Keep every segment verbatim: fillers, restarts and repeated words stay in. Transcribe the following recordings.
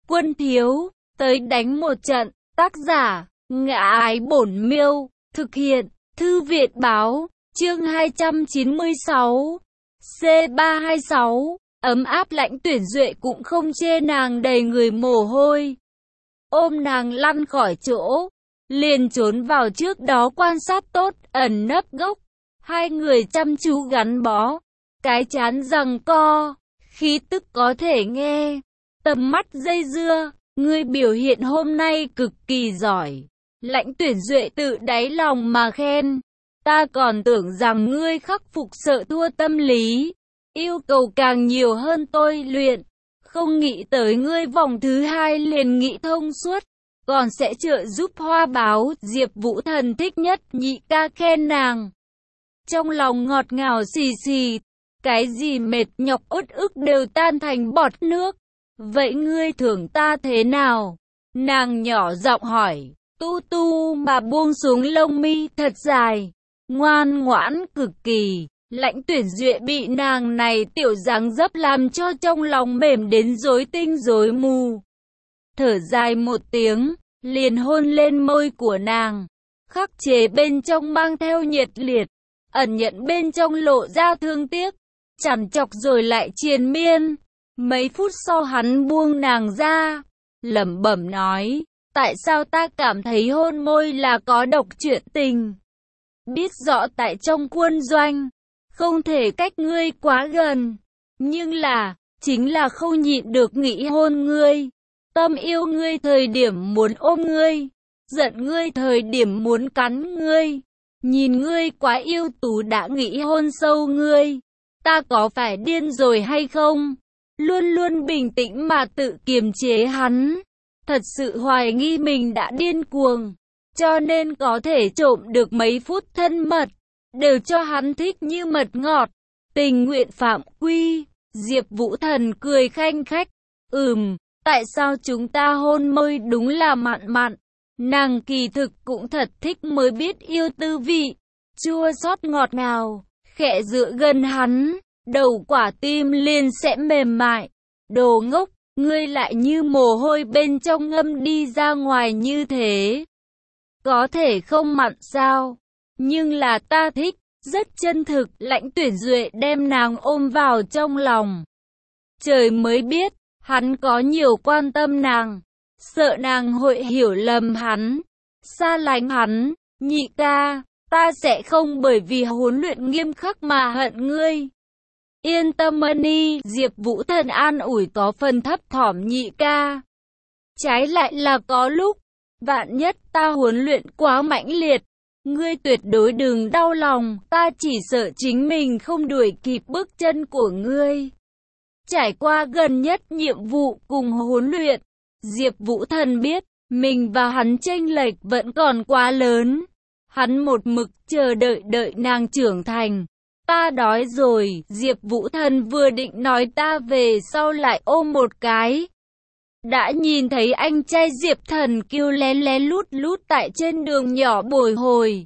Quân thiếu, tới đánh một trận. Tác giả, Ngã Ái Bổn Miêu. Thực hiện, Thư viện báo. Chương hai trăm chín mươi sáu. C ba hai sáu. Ấm áp Lãnh Tuyển Duệ cũng không chê nàng đầy người mồ hôi. Ôm nàng lăn khỏi chỗ, liền trốn vào trước đó quan sát tốt, ẩn nấp gốc. Hai người chăm chú gắn bó, cái chán giằng co, khí tức có thể nghe. Tầm mắt dây dưa, ngươi biểu hiện hôm nay cực kỳ giỏi. Lãnh Tuyển Duệ tự đáy lòng mà khen. Ta còn tưởng rằng ngươi khắc phục sợ thua tâm lý, yêu cầu càng nhiều hơn tôi luyện. Không nghĩ tới ngươi vòng thứ hai liền nghĩ thông suốt, còn sẽ trợ giúp Hoa Báo. Diệp Vũ Thần thích nhất nhị ca khen nàng. Trong lòng ngọt ngào xì xì, cái gì mệt nhọc uất ức đều tan thành bọt nước. Vậy ngươi thưởng ta thế nào? Nàng nhỏ giọng hỏi, tu tu mà buông xuống lông mi thật dài, ngoan ngoãn cực kỳ. Lãnh Tuyển Duệ bị nàng này tiểu dáng dấp làm cho trong lòng mềm đến rối tinh rối mù. Thở dài một tiếng, liền hôn lên môi của nàng, khắc chế bên trong mang theo nhiệt liệt, ẩn nhận bên trong lộ ra thương tiếc, chằn chọc rồi lại triền miên. Mấy phút sau hắn buông nàng ra, lẩm bẩm nói, tại sao ta cảm thấy hôn môi là có độc chuyện tình? Biết rõ tại trong quân doanh, không thể cách ngươi quá gần, nhưng là, chính là không nhịn được nghĩ hôn ngươi. Tâm yêu ngươi thời điểm muốn ôm ngươi, giận ngươi thời điểm muốn cắn ngươi. Nhìn ngươi quá yêu tú đã nghĩ hôn sâu ngươi. Ta có phải điên rồi hay không? Luôn luôn bình tĩnh mà tự kiềm chế hắn. Thật sự hoài nghi mình đã điên cuồng, cho nên có thể trộm được mấy phút thân mật, đều cho hắn thích như mật ngọt. Tình nguyện phạm quy. Diệp Vũ Thần cười khanh khách. Ừm, tại sao chúng ta hôn môi đúng là mặn mặn. Nàng kỳ thực cũng thật thích mới biết yêu tư vị, chua xót ngọt ngào. Khẽ dựa gần hắn, đầu quả tim liền sẽ mềm mại. Đồ ngốc, ngươi lại như mồ hôi bên trong ngâm đi ra ngoài như thế. Có thể không mặn sao? Nhưng là ta thích, rất chân thực. Lãnh Tuyển Duệ đem nàng ôm vào trong lòng. Trời mới biết, hắn có nhiều quan tâm nàng, sợ nàng hội hiểu lầm hắn, xa lánh hắn. Nhị ca, ta sẽ không bởi vì huấn luyện nghiêm khắc mà hận ngươi. Yên tâm Mani. Diệp Vũ Thần an ủi có phần thấp thỏm nhị ca. Trái lại là có lúc, vạn nhất ta huấn luyện quá mãnh liệt, ngươi tuyệt đối đừng đau lòng, ta chỉ sợ chính mình không đuổi kịp bước chân của ngươi. Trải qua gần nhất nhiệm vụ cùng huấn luyện, Diệp Vũ Thần biết, mình và hắn chênh lệch vẫn còn quá lớn. Hắn một mực chờ đợi đợi nàng trưởng thành. Ta đói rồi. Diệp Vũ Thần vừa định nói ta về sau lại ôm một cái. Đã nhìn thấy anh trai Diệp Thần kêu lén lén lút lút tại trên đường nhỏ bồi hồi.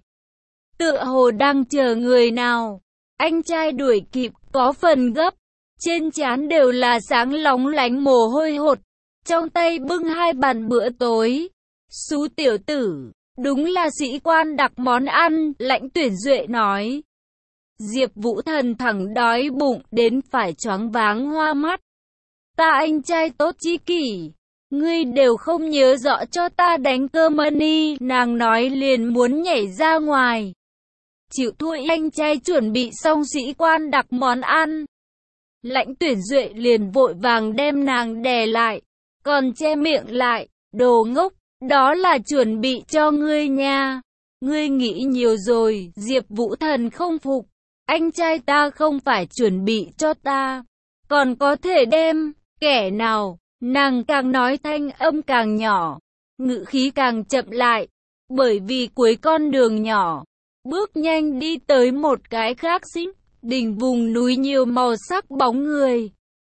Tựa hồ đang chờ người nào. Anh trai đuổi kịp, có phần gấp. Trên trán đều là sáng lóng lánh mồ hôi hột. Trong tay bưng hai bàn bữa tối. Xú tiểu tử, đúng là sĩ quan đặc món ăn. Lãnh Tuyển Duệ nói. Diệp Vũ Thần thẳng đói bụng đến phải choáng váng hoa mắt. Ta anh trai tốt chi kỷ, ngươi đều không nhớ rõ cho ta đánh cơm Mani. Nàng nói liền muốn nhảy ra ngoài. Chịu thua. Anh trai chuẩn bị xong sĩ quan đặc món ăn. Lãnh Tuyển Duệ liền vội vàng đem nàng đè lại, còn che miệng lại. Đồ ngốc, đó là chuẩn bị cho ngươi nha. Ngươi nghĩ nhiều rồi. Diệp Vũ Thần không phục. Anh trai ta không phải chuẩn bị cho ta, còn có thể đem. Kẻ nào? Nàng càng nói thanh âm càng nhỏ, ngữ khí càng chậm lại, bởi vì cuối con đường nhỏ, bước nhanh đi tới một cái khác xích đỉnh vùng núi nhiều màu sắc bóng người.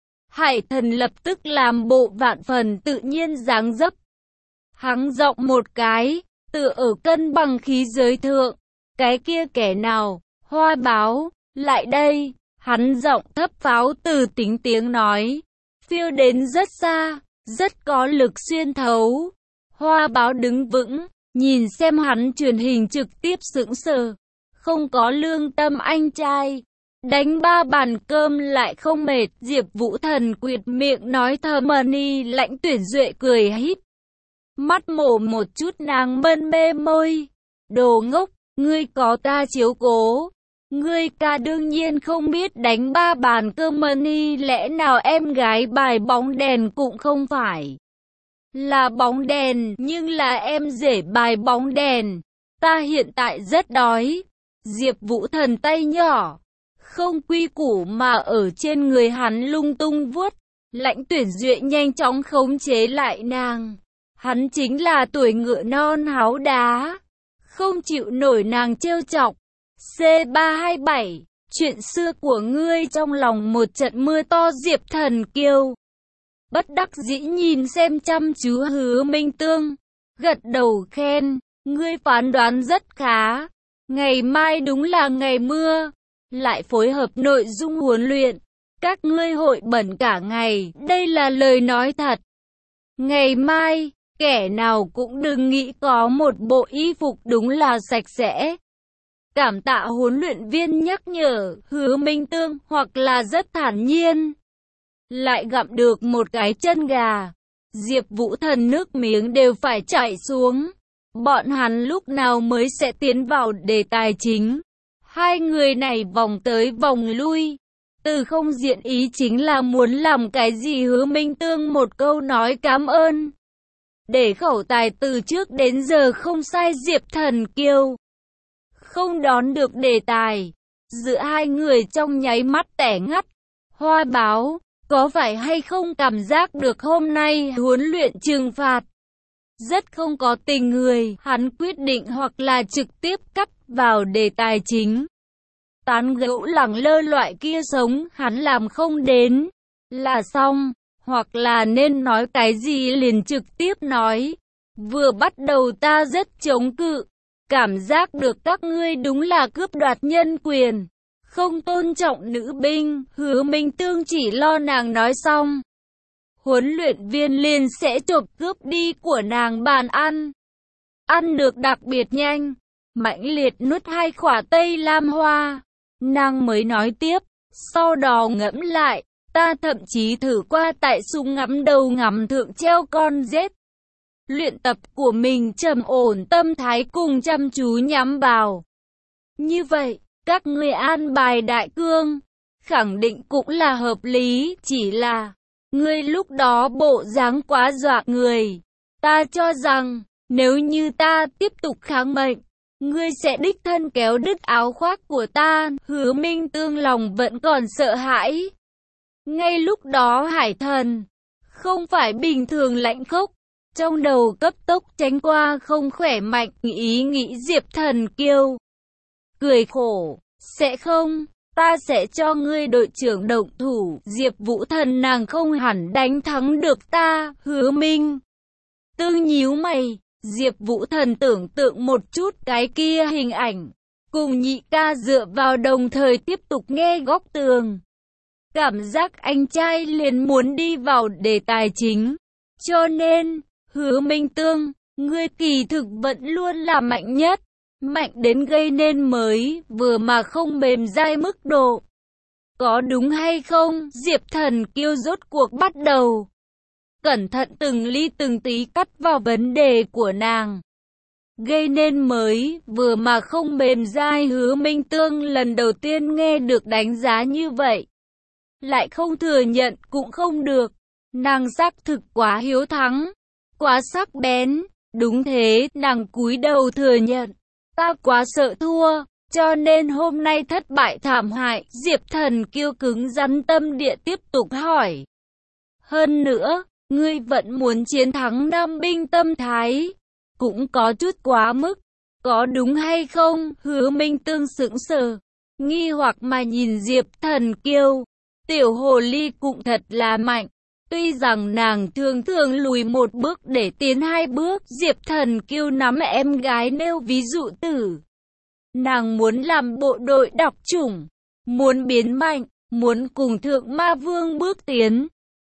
Hải Thần lập tức làm bộ vạn phần tự nhiên dáng dấp. Hắn giọng một cái, tựa ở cân bằng khí giới thượng. Cái kia kẻ nào? Hoa Báo, lại đây. Hắn giọng thấp pháo từ tính tiếng nói, phiêu đến rất xa. rất có lực xuyên thấu. Hoa Báo đứng vững, nhìn xem hắn truyền hình trực tiếp sững sờ. Không có lương tâm anh trai. Đánh ba bàn cơm lại không mệt. Diệp Vũ Thần quyệt miệng nói thầm ni. Lãnh Tuyển Duệ cười híp mắt mổ một chút nàng mân mê môi. Đồ ngốc, ngươi có ta chiếu cố. Ngươi ca đương nhiên không biết đánh ba bàn cơm ni. Lẽ nào em gái bài bóng đèn cũng không phải là bóng đèn, nhưng là em rể bài bóng đèn. Ta hiện tại rất đói. Diệp Vũ Thần tay nhỏ không quy củ mà ở trên người hắn lung tung vuốt. Lãnh Tuyển Duệ nhanh chóng khống chế lại nàng. Hắn chính là tuổi ngựa non háo đá, không chịu nổi nàng trêu chọc. C ba hai bảy, chuyện xưa của ngươi. Trong lòng một trận mưa to, Diệp Thần Kiêu bất đắc dĩ nhìn xem chăm chú Hứa Minh Tương, gật đầu khen, ngươi phán đoán rất khá. Ngày mai đúng là ngày mưa, lại phối hợp nội dung huấn luyện, các ngươi hội bẩn cả ngày, đây là lời nói thật. Ngày mai, kẻ nào cũng đừng nghĩ có một bộ y phục đúng là sạch sẽ. Cảm tạ huấn luyện viên nhắc nhở. Hứa Minh Tương hoặc là rất thản nhiên, lại gặm được một cái chân gà. Diệp Vũ Thần nước miếng đều phải chảy xuống. Bọn hắn lúc nào mới sẽ tiến vào đề tài chính? Hai người này vòng tới vòng lui, từ không diện ý chính là muốn làm cái gì. Hứa Minh Tương một câu nói cảm ơn, để khẩu tài từ trước đến giờ không sai. Diệp Thần Kiêu không đón được đề tài, giữa hai người trong nháy mắt tẻ ngắt. Hoa Báo, có phải hay không cảm giác được hôm nay huấn luyện trừng phạt rất không có tình người? Hắn quyết định hoặc là trực tiếp cắt vào đề tài chính. Tán gẫu lẳng lơ loại kia sống hắn làm không đến là xong, hoặc là nên nói cái gì liền trực tiếp nói. Vừa bắt đầu ta rất chống cự, cảm giác được các ngươi đúng là cướp đoạt nhân quyền, không tôn trọng nữ binh. Hứa Minh Tương chỉ lo nàng nói xong, huấn luyện viên liền sẽ chộp cướp đi của nàng bàn ăn. Ăn được đặc biệt nhanh, mãnh liệt nuốt hai quả Tây Lam Hoa, nàng mới nói tiếp, sau đó ngẫm lại, ta thậm chí thử qua tại súng ngắm đầu ngắm thượng treo con rết. Luyện tập của mình trầm ổn tâm thái cùng chăm chú nhắm vào. Như vậy, các ngươi an bài đại cương, khẳng định cũng là hợp lý, chỉ là ngươi lúc đó bộ dáng quá dọa người. Ta cho rằng, nếu như ta tiếp tục kháng mệnh, ngươi sẽ đích thân kéo đứt áo khoác của ta. Hứa Minh Tương lòng vẫn còn sợ hãi. Ngay lúc đó Hải Thần không phải bình thường lãnh khốc, trong đầu cấp tốc tránh qua không khỏe mạnh ý nghĩ. Diệp Thần Kiêu cười khổ, sẽ không, ta sẽ cho ngươi đội trưởng động thủ. Diệp Vũ Thần nàng không hẳn đánh thắng được ta. Hứa Minh Tương nhíu mày. Diệp Vũ Thần tưởng tượng một chút cái kia hình ảnh, cùng nhị ca dựa vào đồng thời tiếp tục nghe góc tường. Cảm giác anh trai liền muốn đi vào đề tài chính. Cho nên, Hứa Minh Tương, ngươi kỳ thực vẫn luôn là mạnh nhất. Mạnh đến gây nên mới, vừa mà không mềm dai mức độ. Có đúng hay không? Diệp Thần Kiêu rốt cuộc bắt đầu cẩn thận từng ly từng tí cắt vào vấn đề của nàng. Gây nên mới, vừa mà không mềm dai. Hứa Minh Tương lần đầu tiên nghe được đánh giá như vậy. Lại không thừa nhận cũng không được. Nàng xác thực quá hiếu thắng, quá sắc bén. Đúng thế, nàng cúi đầu thừa nhận. Ta quá sợ thua, cho nên hôm nay thất bại thảm hại. Diệp Thần Kiêu cứng rắn tâm địa tiếp tục hỏi. Hơn nữa, ngươi vẫn muốn chiến thắng nam binh tâm thái, cũng có chút quá mức, có đúng hay không? Hứa Minh Tương sững sờ, nghi hoặc mà nhìn Diệp Thần Kiêu. Tiểu hồ ly cũng thật là mạnh, tuy rằng nàng thường thường lùi một bước để tiến hai bước. Diệp Thần Kiêu nắm em gái nêu ví dụ tử. Nàng muốn làm bộ đội đặc chủng, muốn biến mạnh, muốn cùng Thượng Ma Vương bước tiến.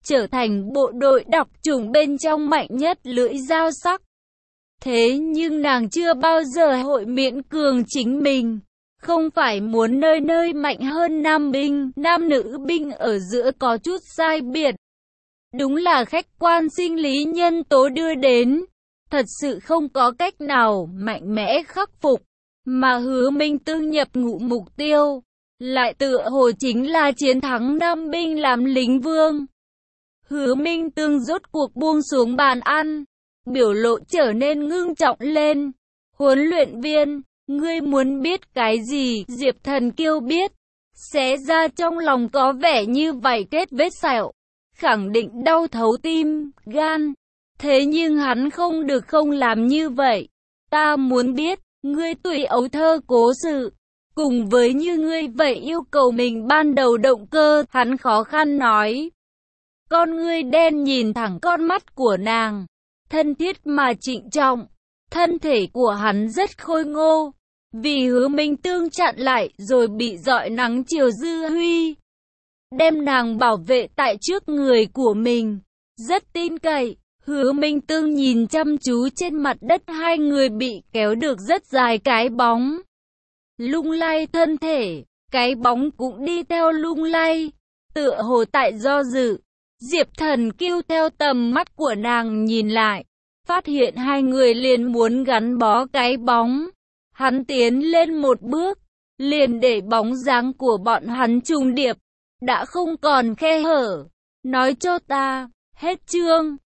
trở thành bộ đội đặc chủng bên trong mạnh nhất lưỡi dao sắc. Thế nhưng nàng chưa bao giờ hội miễn cường chính mình. Không phải muốn nơi nơi mạnh hơn nam binh, nam nữ binh ở giữa có chút sai biệt. Đúng là khách quan sinh lý nhân tố đưa đến. Thật sự không có cách nào mạnh mẽ khắc phục. Mà Hứa Minh Tương nhập ngũ mục tiêu, lại tựa hồ chính là chiến thắng nam binh làm lính vương. Hứa Minh Tương rốt cuộc buông xuống bàn ăn, biểu lộ trở nên ngưng trọng lên. Huấn luyện viên, ngươi muốn biết cái gì? Diệp Thần Kiêu biết. Xé ra trong lòng có vẻ như vảy kết vết sẹo, khẳng định đau thấu tim, gan. Thế nhưng hắn không được không làm như vậy. Ta muốn biết, ngươi tuổi ấu thơ cố sự, cùng với như ngươi vậy yêu cầu mình ban đầu động cơ. Hắn khó khăn nói. Con ngươi đen nhìn thẳng con mắt của nàng, thân thiết mà trịnh trọng. Thân thể của hắn rất khôi ngô, vì Hứa Minh Tương chặn lại rồi bị rọi nắng chiều dư huy, đem nàng bảo vệ tại trước người của mình. Rất tin cậy. Hứa Minh Tương nhìn chăm chú trên mặt đất hai người bị kéo được rất dài cái bóng. Lung lay thân thể, cái bóng cũng đi theo lung lay, tựa hồ tại do dự. Diệp Thần Kiêu theo tầm mắt của nàng nhìn lại, phát hiện hai người liền muốn gắn bó cái bóng. Hắn tiến lên một bước, liền để bóng dáng của bọn hắn trùng điệp, đã không còn khe hở. Nói cho ta, hết chương.